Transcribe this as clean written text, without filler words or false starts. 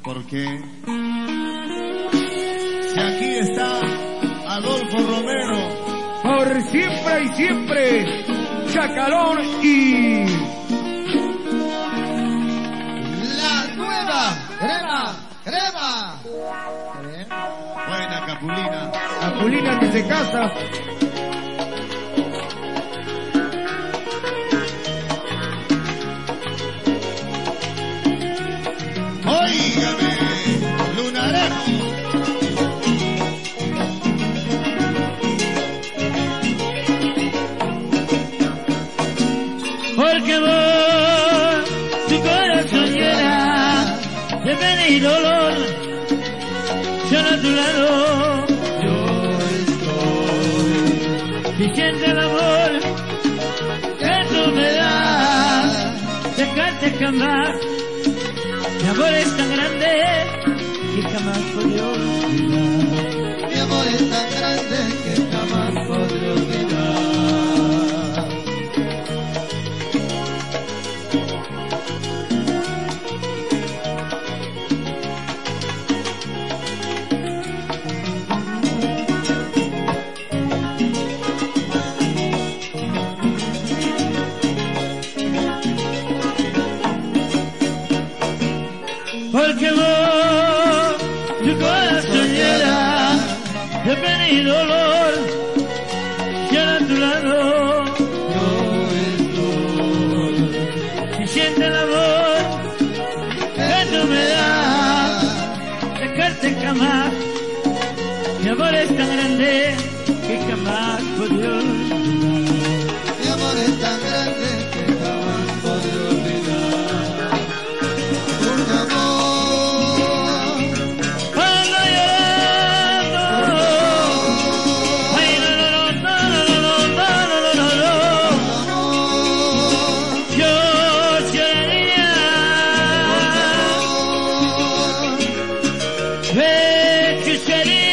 ¿Por qué? Si aquí está Adolfo Romero. Por siempre y siempre, Chacalón y... La nueva crema. Buena Capulina. Capulina que se casa. Óigame, Lunarejo. Porque vos, tu corazón llena de pena y dolor, yo a tu lado, yo estoy. Si sientes el amor que tú me das, dejarte jamás. Mi amor es tan grande que jamás podré olvidar. Mi amor es tan grande que jamás podré olvidar. Porque vos, tu corazón llena de pena y dolor, yo a tu lado, yo estoy. Si sientes el amor que tú me das, dejarte jamás. Mi amor es tan grande que jamás podré olvidar. Mi amor es tan grande que jamás podré olvidar. Un amor. Que sería